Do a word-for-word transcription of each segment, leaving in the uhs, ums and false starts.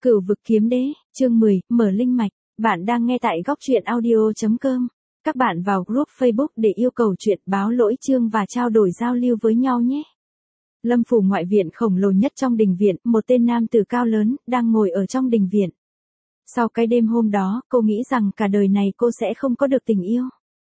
Cửu vực kiếm đế, chương mười, mở linh mạch. Bạn đang nghe tại góc truyện audio.com. Các bạn vào group Facebook để yêu cầu chuyện báo lỗi chương và trao đổi giao lưu với nhau nhé. Lâm phủ ngoại viện khổng lồ nhất trong đình viện, một tên nam tử cao lớn, đang ngồi ở trong đình viện. Sau cái đêm hôm đó, cô nghĩ rằng cả đời này cô sẽ không có được tình yêu.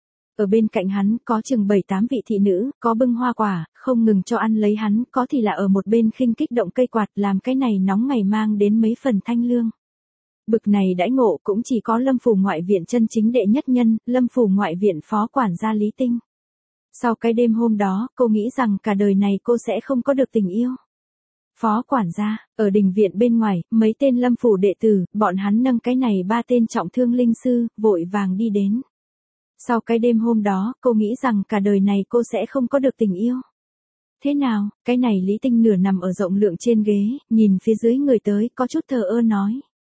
Ở bên cạnh hắn, có chừng bảy tám vị thị nữ, có bưng hoa quả, không ngừng cho ăn lấy hắn, có thì là ở một bên khinh kích động cây quạt làm cái này nóng ngày mang đến mấy phần thanh lương. Bực này đãi ngộ cũng chỉ có Lâm phủ ngoại viện chân chính đệ nhất nhân, Lâm phủ ngoại viện phó quản gia Lý Tinh. Sau cái đêm hôm đó, cô nghĩ rằng cả đời này cô sẽ không có được tình yêu. Phó quản gia, ở đình viện bên ngoài, mấy tên Lâm phủ đệ tử, bọn hắn nâng cái này ba tên trọng thương linh sư, vội vàng đi đến. Sau cái đêm hôm đó, cô nghĩ rằng cả đời này cô sẽ không có được tình yêu. Thế nào, cái này Lý Tinh nửa nằm ở rộng lượng trên ghế, nhìn phía dưới người tới, có chút thờ ơ nói.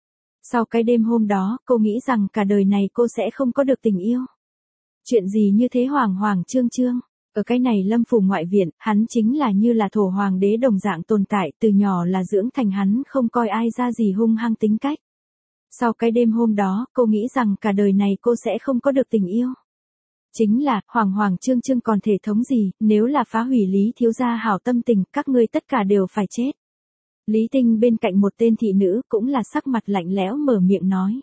Sau cái đêm hôm đó, cô nghĩ rằng cả đời này cô sẽ không có được tình yêu. Chuyện gì như thế hoàng hoàng trương trương, ở cái này Lâm phủ ngoại viện, hắn chính là như là thổ hoàng đế đồng dạng tồn tại, từ nhỏ là dưỡng thành hắn không coi ai ra gì hung hăng tính cách. Sau cái đêm hôm đó, cô nghĩ rằng cả đời này cô sẽ không có được tình yêu. Chính là, hoàng hoàng trương trương còn thể thống gì, nếu là phá hủy Lý thiếu gia hảo tâm tình, các ngươi tất cả đều phải chết. Lý Tinh bên cạnh một tên thị nữ cũng là sắc mặt lạnh lẽo mở miệng nói.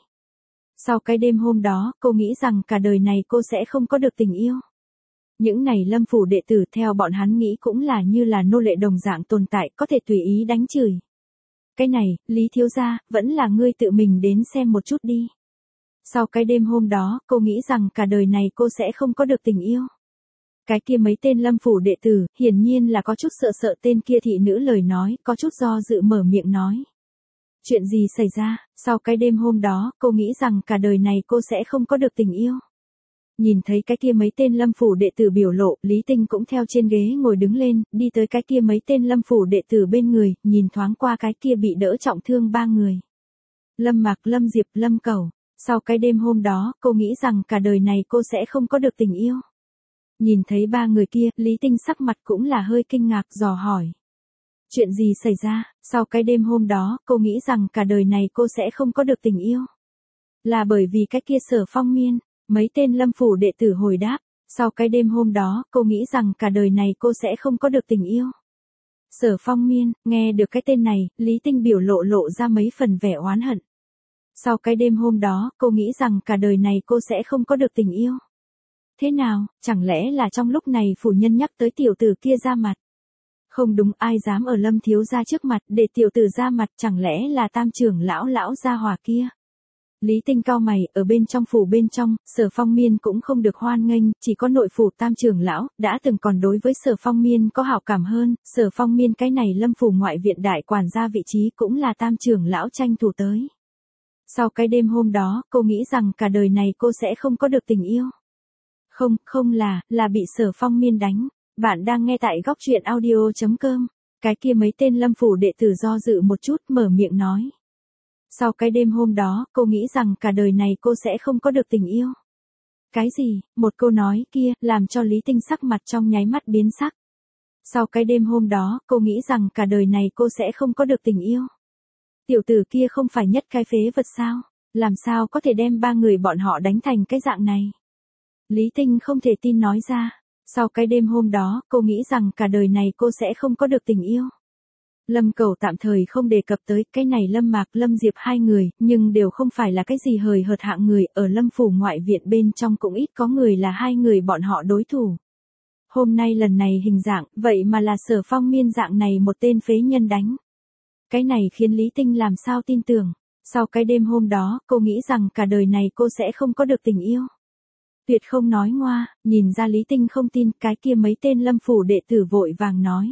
Sau cái đêm hôm đó, cô nghĩ rằng cả đời này cô sẽ không có được tình yêu. Những này Lâm phủ đệ tử theo bọn hắn nghĩ cũng là như là nô lệ đồng dạng tồn tại, có thể tùy ý đánh chửi. Cái này, Lý thiếu gia, vẫn là ngươi tự mình đến xem một chút đi. Sau cái đêm hôm đó, cô nghĩ rằng cả đời này cô sẽ không có được tình yêu. Cái kia mấy tên Lâm phủ đệ tử, hiển nhiên là có chút sợ sợ tên kia thị nữ lời nói, có chút do dự mở miệng nói. Chuyện gì xảy ra, sau cái đêm hôm đó, cô nghĩ rằng cả đời này cô sẽ không có được tình yêu. Nhìn thấy cái kia mấy tên Lâm phủ đệ tử biểu lộ, Lý Tinh cũng theo trên ghế ngồi đứng lên, đi tới cái kia mấy tên Lâm phủ đệ tử bên người, nhìn thoáng qua cái kia bị đỡ trọng thương ba người. Lâm Mạc, Lâm Diệp, Lâm Cẩu. Sau cái đêm hôm đó, cô nghĩ rằng cả đời này cô sẽ không có được tình yêu. Nhìn thấy ba người kia, Lý Tinh sắc mặt cũng là hơi kinh ngạc dò hỏi. Chuyện gì xảy ra, sau cái đêm hôm đó, cô nghĩ rằng cả đời này cô sẽ không có được tình yêu. Là bởi vì cái kia Sở Phong Miên, mấy tên Lâm phủ đệ tử hồi đáp, sau cái đêm hôm đó, cô nghĩ rằng cả đời này cô sẽ không có được tình yêu. Sở Phong Miên, nghe được cái tên này, Lý Tinh biểu lộ lộ ra mấy phần vẻ oán hận. Sau cái đêm hôm đó, cô nghĩ rằng cả đời này cô sẽ không có được tình yêu. Thế nào, chẳng lẽ là trong lúc này phủ nhân nhắc tới tiểu tử kia ra mặt? Không đúng, ai dám ở Lâm thiếu gia trước mặt để tiểu tử ra mặt, chẳng lẽ là tam trưởng lão lão gia hòa kia? Lý Tinh cao mày, ở bên trong phủ bên trong, Sở Phong Miên cũng không được hoan nghênh, chỉ có nội phủ tam trưởng lão, đã từng còn đối với Sở Phong Miên có hảo cảm hơn, Sở Phong Miên cái này Lâm phủ ngoại viện đại quản gia vị trí cũng là tam trưởng lão tranh thủ tới. Sau cái đêm hôm đó, cô nghĩ rằng cả đời này cô sẽ không có được tình yêu. Không, không là, là bị Sở Phong Miên đánh. Bạn đang nghe tại góc truyện audio.com. Cái kia mấy tên Lâm phủ đệ tử do dự một chút mở miệng nói. Sau cái đêm hôm đó, cô nghĩ rằng cả đời này cô sẽ không có được tình yêu. Cái gì, một câu nói kia, làm cho Lý Tinh sắc mặt trong nháy mắt biến sắc. Sau cái đêm hôm đó, cô nghĩ rằng cả đời này cô sẽ không có được tình yêu. Tiểu tử kia không phải nhất cái phế vật sao, làm sao có thể đem ba người bọn họ đánh thành cái dạng này. Lý Tinh không thể tin nói ra. Sau cái đêm hôm đó, cô nghĩ rằng cả đời này cô sẽ không có được tình yêu. Lâm Cẩu tạm thời không đề cập tới cái này Lâm Mạc, Lâm Diệp hai người, nhưng đều không phải là cái gì hời hợt hạng người, ở Lâm phủ ngoại viện bên trong cũng ít có người là hai người bọn họ đối thủ. Hôm nay lần này hình dạng, vậy mà là Sở Phong Miên dạng này một tên phế nhân đánh. Cái này khiến Lý Tinh làm sao tin tưởng. Sau cái đêm hôm đó, cô nghĩ rằng cả đời này cô sẽ không có được tình yêu. Tuyệt không nói ngoa, nhìn ra Lý Tinh không tin, cái kia mấy tên Lâm phủ đệ tử vội vàng nói.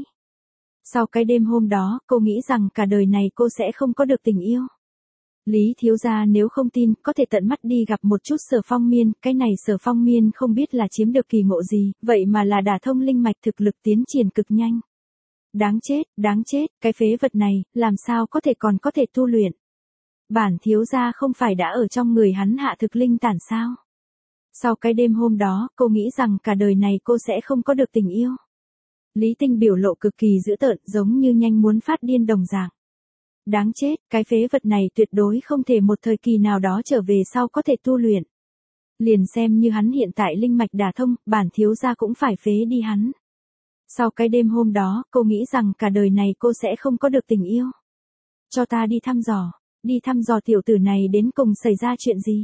Sau cái đêm hôm đó, cô nghĩ rằng cả đời này cô sẽ không có được tình yêu. Lý thiếu gia nếu không tin, có thể tận mắt đi gặp một chút Sở Phong Miên, cái này Sở Phong Miên không biết là chiếm được kỳ ngộ gì, vậy mà là đả thông linh mạch thực lực tiến triển cực nhanh. Đáng chết, đáng chết, cái phế vật này, làm sao có thể còn có thể tu luyện. Bản thiếu gia không phải đã ở trong người hắn hạ thực linh tản sao? Sau cái đêm hôm đó, cô nghĩ rằng cả đời này cô sẽ không có được tình yêu. Lý Tinh biểu lộ cực kỳ dữ tợn, giống như nhanh muốn phát điên đồng dạng. Đáng chết, cái phế vật này tuyệt đối không thể một thời kỳ nào đó trở về sau có thể tu luyện. Liền xem như hắn hiện tại linh mạch đả thông, bản thiếu gia cũng phải phế đi hắn. Sau cái đêm hôm đó, cô nghĩ rằng cả đời này cô sẽ không có được tình yêu. Cho ta đi thăm dò, đi thăm dò tiểu tử này đến cùng xảy ra chuyện gì.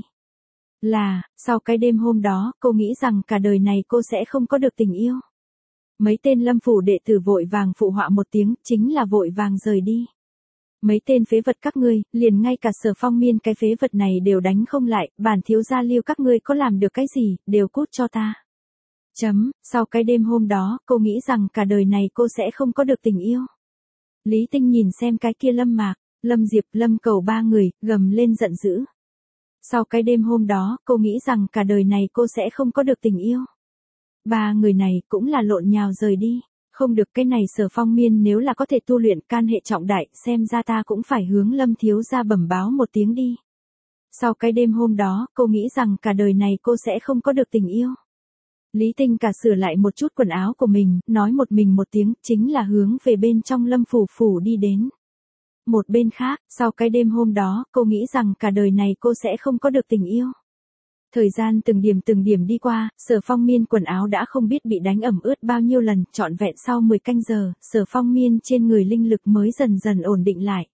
Là, sau cái đêm hôm đó, cô nghĩ rằng cả đời này cô sẽ không có được tình yêu. Mấy tên Lâm phủ đệ tử vội vàng phụ họa một tiếng, chính là vội vàng rời đi. Mấy tên phế vật các ngươi, liền ngay cả Sở Phong Miên cái phế vật này đều đánh không lại, bản thiếu gia Lưu các ngươi có làm được cái gì, đều cút cho ta. Chấm, sau cái đêm hôm đó, cô nghĩ rằng cả đời này cô sẽ không có được tình yêu. Lý Tinh nhìn xem cái kia Lâm Mạc, Lâm Diệp, Lâm Cầu ba người, gầm lên giận dữ. Sau cái đêm hôm đó, cô nghĩ rằng cả đời này cô sẽ không có được tình yêu. Ba người này cũng là lộn nhào rời đi. Không được, cái này Sở Phong Miên nếu là có thể tu luyện can hệ trọng đại, xem ra ta cũng phải hướng Lâm thiếu gia bẩm báo một tiếng đi. Sau cái đêm hôm đó, cô nghĩ rằng cả đời này cô sẽ không có được tình yêu. Lý Tinh cả sửa lại một chút quần áo của mình, nói một mình một tiếng, chính là hướng về bên trong Lâm phủ phủ đi đến. Một bên khác, sau cái đêm hôm đó, cô nghĩ rằng cả đời này cô sẽ không có được tình yêu. Thời gian từng điểm từng điểm đi qua, Sở Phong Miên quần áo đã không biết bị đánh ẩm ướt bao nhiêu lần, trọn vẹn sau mười canh giờ, Sở Phong Miên trên người linh lực mới dần dần ổn định lại.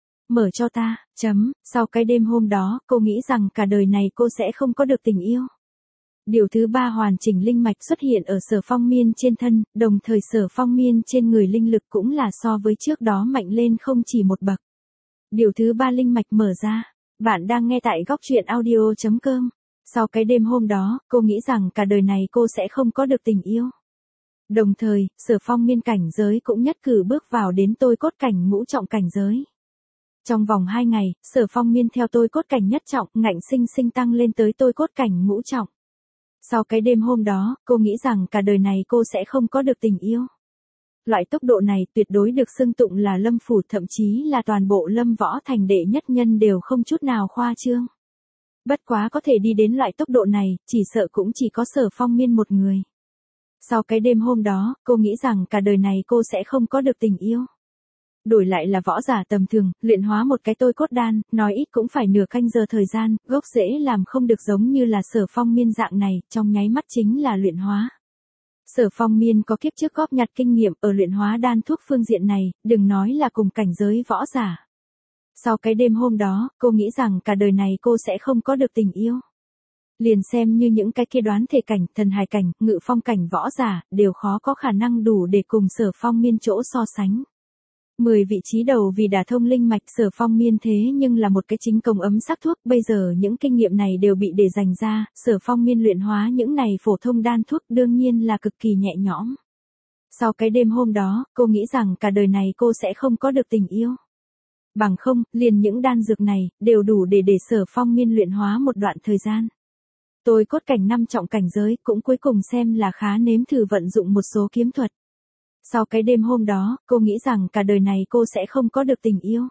Mở cho ta, chấm, sau cái đêm hôm đó, cô nghĩ rằng cả đời này cô sẽ không có được tình yêu. Điều thứ ba, hoàn chỉnh linh mạch xuất hiện ở Sở Phong Miên trên thân, đồng thời Sở Phong Miên trên người linh lực cũng là so với trước đó mạnh lên không chỉ một bậc. Điều thứ ba, linh mạch mở ra. Bạn đang nghe tại góc truyện audio chấm com. Sau cái đêm hôm đó, cô nghĩ rằng cả đời này cô sẽ không có được tình yêu. Đồng thời, Sở Phong Miên cảnh giới cũng nhất cử bước vào đến tôi cốt cảnh ngũ trọng cảnh giới. Trong vòng hai ngày, Sở Phong Miên theo tôi cốt cảnh nhất trọng, ngạnh sinh sinh tăng lên tới tôi cốt cảnh ngũ trọng. Sau cái đêm hôm đó, cô nghĩ rằng cả đời này cô sẽ không có được tình yêu. Loại tốc độ này tuyệt đối được xưng tụng là Lâm phủ, thậm chí là toàn bộ Lâm võ thành đệ nhất nhân đều không chút nào khoa trương. Bất quá có thể đi đến loại tốc độ này, chỉ sợ cũng chỉ có Sở Phong Miên một người. Sau cái đêm hôm đó, cô nghĩ rằng cả đời này cô sẽ không có được tình yêu. Đổi lại là võ giả tầm thường, luyện hóa một cái tôi cốt đan, nói ít cũng phải nửa canh giờ thời gian, gốc rễ làm không được giống như là Sở Phong Miên dạng này, trong nháy mắt chính là luyện hóa. Sở Phong Miên có kiếp trước góp nhặt kinh nghiệm ở luyện hóa đan thuốc phương diện này, đừng nói là cùng cảnh giới võ giả. Sau cái đêm hôm đó, cô nghĩ rằng cả đời này cô sẽ không có được tình yêu. Liền xem như những cái kia đoán thể cảnh, thần hài cảnh, ngự phong cảnh võ giả, đều khó có khả năng đủ để cùng Sở Phong Miên chỗ so sánh. Mười vị trí đầu vì đả thông linh mạch, Sở Phong Miên thế nhưng là một cái chính công ấm sắc thuốc, bây giờ những kinh nghiệm này đều bị để dành ra, Sở Phong Miên luyện hóa những này phổ thông đan thuốc đương nhiên là cực kỳ nhẹ nhõm. Sau cái đêm hôm đó, cô nghĩ rằng cả đời này cô sẽ không có được tình yêu. Bằng không, liền những đan dược này, đều đủ để để Sở Phong Miên luyện hóa một đoạn thời gian. Tôi cốt cảnh năm trọng cảnh giới, cũng cuối cùng xem là khá nếm thử vận dụng một số kiếm thuật. Sau cái đêm hôm đó, cô nghĩ rằng cả đời này cô sẽ không có được tình yêu.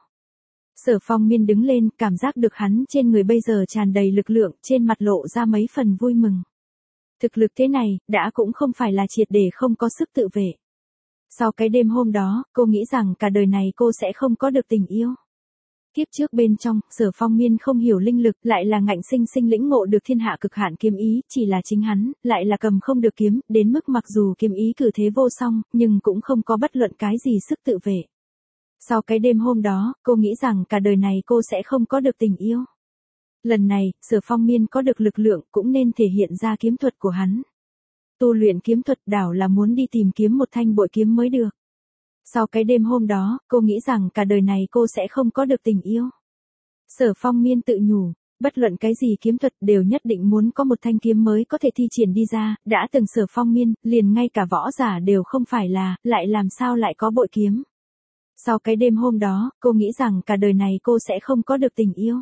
Sở Phong Miên đứng lên, cảm giác được hắn trên người bây giờ tràn đầy lực lượng, trên mặt lộ ra mấy phần vui mừng. Thực lực thế này, đã cũng không phải là triệt để không có sức tự vệ. Sau cái đêm hôm đó, cô nghĩ rằng cả đời này cô sẽ không có được tình yêu. Kiếp trước bên trong, Sở Phong Miên không hiểu linh lực, lại là ngạnh sinh sinh lĩnh ngộ được thiên hạ cực hạn kiếm ý, chỉ là chính hắn, lại là cầm không được kiếm, đến mức mặc dù kiếm ý cử thế vô song, nhưng cũng không có bất luận cái gì sức tự vệ. Sau cái đêm hôm đó, cô nghĩ rằng cả đời này cô sẽ không có được tình yêu. Lần này, Sở Phong Miên có được lực lượng, cũng nên thể hiện ra kiếm thuật của hắn. Tu luyện kiếm thuật đảo là muốn đi tìm kiếm một thanh bội kiếm mới được. Sau cái đêm hôm đó, cô nghĩ rằng cả đời này cô sẽ không có được tình yêu. Sở Phong Miên tự nhủ, bất luận cái gì kiếm thuật đều nhất định muốn có một thanh kiếm mới có thể thi triển đi ra, đã từng Sở Phong Miên, liền ngay cả võ giả đều không phải là, lại làm sao lại có bội kiếm. Sau cái đêm hôm đó, cô nghĩ rằng cả đời này cô sẽ không có được tình yêu.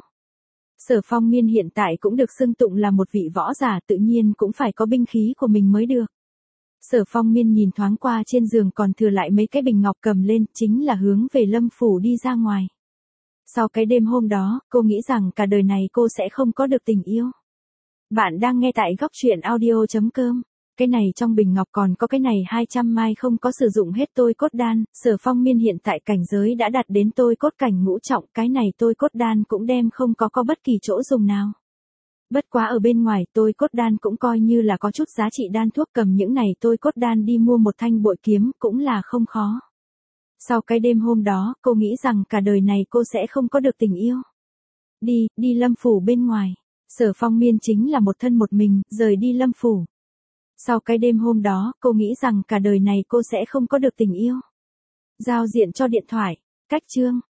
Sở Phong Miên hiện tại cũng được xưng tụng là một vị võ giả, tự nhiên cũng phải có binh khí của mình mới được. Sở Phong Miên nhìn thoáng qua trên giường còn thừa lại mấy cái bình ngọc cầm lên, chính là hướng về Lâm phủ đi ra ngoài. Sau cái đêm hôm đó, cô nghĩ rằng cả đời này cô sẽ không có được tình yêu. Bạn đang nghe tại góc truyện audio chấm com. Cái này trong bình ngọc còn có cái này hai trăm mai không có sử dụng hết tôi cốt đan, Sở Phong Miên hiện tại cảnh giới đã đạt đến tôi cốt cảnh ngũ trọng, cái này tôi cốt đan cũng đem không có có bất kỳ chỗ dùng nào. Bất quá ở bên ngoài tôi cốt đan cũng coi như là có chút giá trị đan thuốc, cầm những này tôi cốt đan đi mua một thanh bội kiếm cũng là không khó. Sau cái đêm hôm đó, cô nghĩ rằng cả đời này cô sẽ không có được tình yêu. Đi, đi Lâm Phủ bên ngoài. Sở Phong Miên chính là một thân một mình, rời đi Lâm Phủ. Sau cái đêm hôm đó, cô nghĩ rằng cả đời này cô sẽ không có được tình yêu. Giao diện cho điện thoại. Cách chương.